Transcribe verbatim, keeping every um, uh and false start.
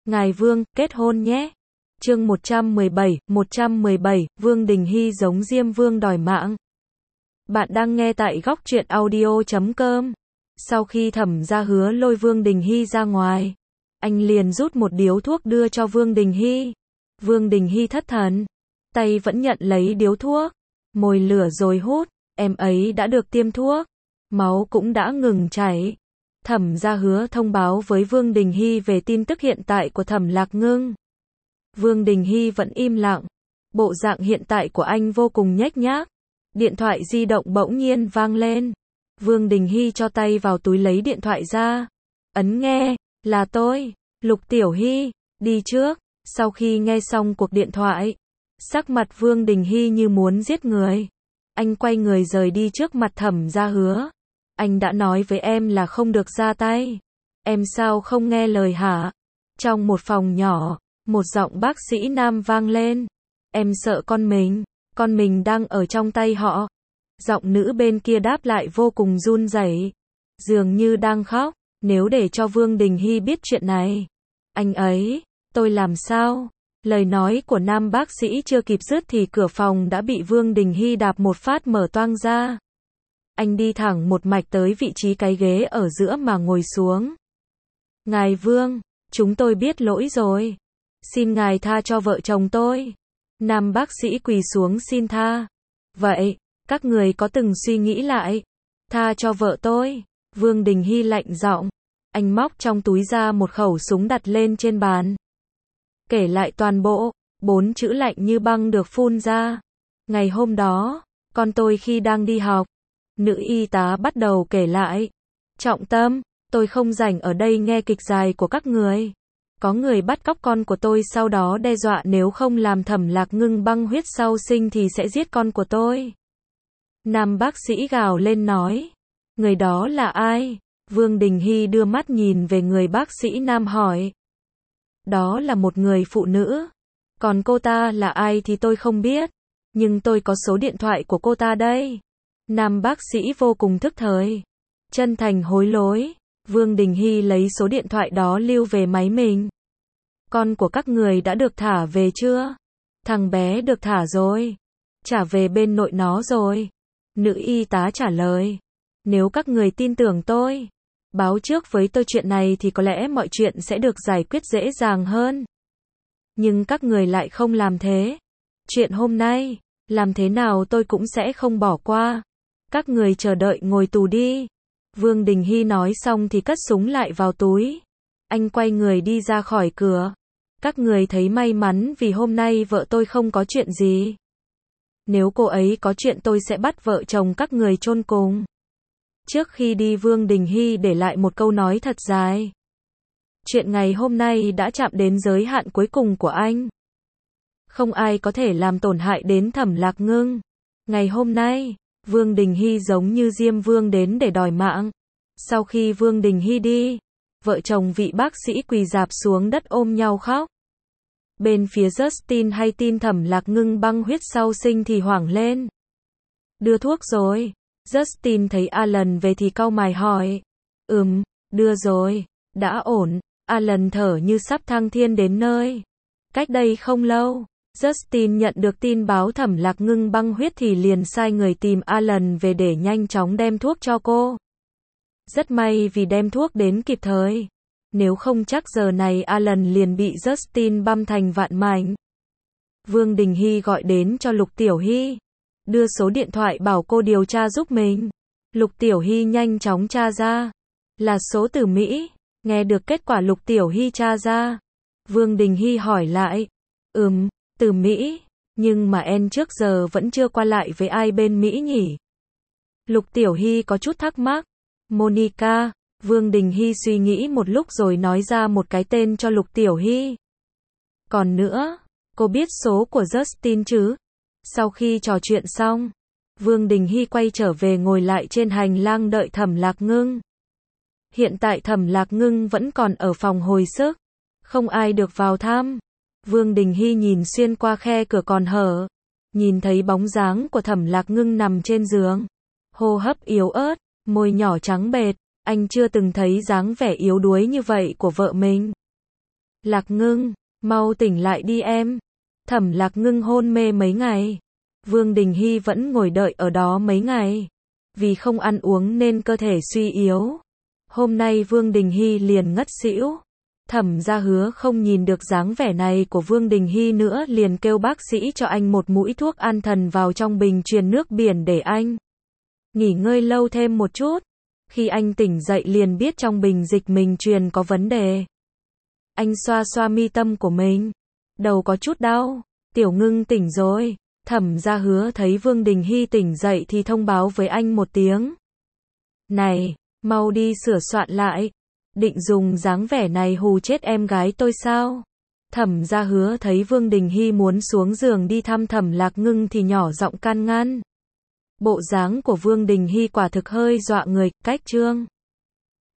Ngài Vương, kết hôn nhé. Chương một trăm mười bảy, một trăm mười bảy, Vương Đình Hy giống Diêm Vương đòi mạng. Bạn đang nghe tại góc truyện audio chấm com. Sau khi Thẩm Gia Hứa lôi Vương Đình Hy ra ngoài, anh liền rút một điếu thuốc đưa cho Vương Đình Hy. Vương Đình Hy thất thần, tay vẫn nhận lấy điếu thuốc, môi lửa rồi hút, em ấy đã được tiêm thuốc, máu cũng đã ngừng chảy. Thẩm Gia Hứa thông báo với Vương Đình Hy về tin tức hiện tại của Thẩm Lạc Ngưng. Vương Đình Hy vẫn im lặng, bộ dạng hiện tại của anh vô cùng nhếch nhác. Điện thoại di động bỗng nhiên vang lên. Vương Đình Hy cho tay vào túi lấy điện thoại ra, ấn nghe, là tôi, Lục Tiểu Hy, đi trước. Sau khi nghe xong cuộc điện thoại, sắc mặt Vương Đình Hy như muốn giết người. Anh quay người rời đi trước mặt Thẩm Gia Hứa. Anh đã nói với em là không được ra tay. Em sao không nghe lời hả? Trong một phòng nhỏ, một giọng bác sĩ nam vang lên. Em sợ con mình, con mình đang ở trong tay họ. Giọng nữ bên kia đáp lại vô cùng run rẩy, dường như đang khóc. Nếu để cho Vương Đình Hy biết chuyện này, anh ấy, tôi làm sao? Lời nói của nam bác sĩ chưa kịp dứt thì cửa phòng đã bị Vương Đình Hy đạp một phát mở toang ra. Anh đi thẳng một mạch tới vị trí cái ghế ở giữa mà ngồi xuống. Ngài Vương, chúng tôi biết lỗi rồi. Xin ngài tha cho vợ chồng tôi. Nam bác sĩ quỳ xuống xin tha. Vậy, các người có từng suy nghĩ lại? Tha cho vợ tôi. Vương Đình Hy lạnh giọng. Anh móc trong túi ra một khẩu súng đặt lên trên bàn. Kể lại toàn bộ, bốn chữ lạnh như băng được phun ra. Ngày hôm đó, con tôi khi đang đi học, nữ y tá bắt đầu kể lại. Trọng tâm, tôi không rảnh ở đây nghe kịch dài của các người. Có người bắt cóc con của tôi sau đó đe dọa nếu không làm Thẩm Lạc Ngưng băng huyết sau sinh thì sẽ giết con của tôi. Nam bác sĩ gào lên nói. Người đó là ai? Vương Đình Hy đưa mắt nhìn về người bác sĩ nam hỏi. Đó là một người phụ nữ. Còn cô ta là ai thì tôi không biết. Nhưng tôi có số điện thoại của cô ta đây. Nam bác sĩ vô cùng thức thời, chân thành hối lỗi. Vương Đình Hy lấy số điện thoại đó lưu về máy mình. Con của các người đã được thả về chưa? Thằng bé được thả rồi. Trả về bên nội nó rồi. Nữ y tá trả lời. Nếu các người tin tưởng tôi, báo trước với tôi chuyện này thì có lẽ mọi chuyện sẽ được giải quyết dễ dàng hơn. Nhưng các người lại không làm thế. Chuyện hôm nay, làm thế nào tôi cũng sẽ không bỏ qua. Các người chờ đợi ngồi tù đi. Vương Đình Hy nói xong thì cất súng lại vào túi. Anh quay người đi ra khỏi cửa. Các người thấy may mắn vì hôm nay vợ tôi không có chuyện gì. Nếu cô ấy có chuyện tôi sẽ bắt vợ chồng các người chôn cùng. Trước khi đi Vương Đình Hy để lại một câu nói thật dài. Chuyện ngày hôm nay đã chạm đến giới hạn cuối cùng của anh. Không ai có thể làm tổn hại đến Thẩm Lạc Ngưng. Ngày hôm nay, Vương Đình Hy giống như Diêm Vương đến để đòi mạng. Sau khi Vương Đình Hy đi, vợ chồng vị bác sĩ quỳ rạp xuống đất ôm nhau khóc. Bên phía Justin hay tin Thẩm Lạc Ngưng băng huyết sau sinh thì hoảng lên. Đưa thuốc rồi. Justin thấy Alan về thì cau mày hỏi. Ừm, đưa rồi. Đã ổn. Alan thở như sắp thăng thiên đến nơi. Cách đây không lâu, Justin nhận được tin báo Thẩm Lạc Ngưng băng huyết thì liền sai người tìm Alan về để nhanh chóng đem thuốc cho cô. Rất may vì đem thuốc đến kịp thời. Nếu không chắc giờ này Alan liền bị Justin băm thành vạn mảnh. Vương Đình Hy gọi đến cho Lục Tiểu Hy. Đưa số điện thoại bảo cô điều tra giúp mình. Lục Tiểu Hy nhanh chóng tra ra. Là số từ Mỹ. Nghe được kết quả Lục Tiểu Hy tra ra. Vương Đình Hy hỏi lại. Ừm, từ Mỹ. Nhưng mà em trước giờ vẫn chưa qua lại với ai bên Mỹ nhỉ? Lục Tiểu Hy có chút thắc mắc. Monica. Vương Đình Hy suy nghĩ một lúc rồi nói ra một cái tên cho Lục Tiểu Hy. Còn nữa, cô biết số của Justin chứ? Sau khi trò chuyện xong, Vương Đình Hy quay trở về ngồi lại trên hành lang đợi Thẩm Lạc Ngưng. Hiện tại Thẩm Lạc Ngưng vẫn còn ở phòng hồi sức, không ai được vào thăm. Vương Đình Hy nhìn xuyên qua khe cửa còn hở, nhìn thấy bóng dáng của Thẩm Lạc Ngưng nằm trên giường, hô hấp yếu ớt, môi nhỏ trắng bệt. Anh chưa từng thấy dáng vẻ yếu đuối như vậy của vợ mình. Lạc Ngưng, mau tỉnh lại đi em. Thẩm Lạc Ngưng hôn mê mấy ngày. Vương Đình Hy vẫn ngồi đợi ở đó mấy ngày. Vì không ăn uống nên cơ thể suy yếu. Hôm nay Vương Đình Hy liền ngất xỉu. Thẩm gia Hứa không nhìn được dáng vẻ này của Vương Đình Hy nữa liền kêu bác sĩ cho anh một mũi thuốc an thần vào trong bình truyền nước biển để anh nghỉ ngơi lâu thêm một chút. Khi anh tỉnh dậy liền biết trong bình dịch mình truyền có vấn đề. Anh xoa xoa mi tâm của mình. Đầu có chút đau. Tiểu Ngưng tỉnh rồi. Thẩm gia Hứa thấy Vương Đình Hy tỉnh dậy thì thông báo với anh một tiếng. Này, mau đi sửa soạn lại. Định dùng dáng vẻ này hù chết em gái tôi sao? Thẩm gia Hứa thấy Vương Đình Hy muốn xuống giường đi thăm Thẩm Lạc Ngưng thì nhỏ giọng can ngăn. Bộ dáng của Vương Đình Hy quả thực hơi dọa người, cách chương.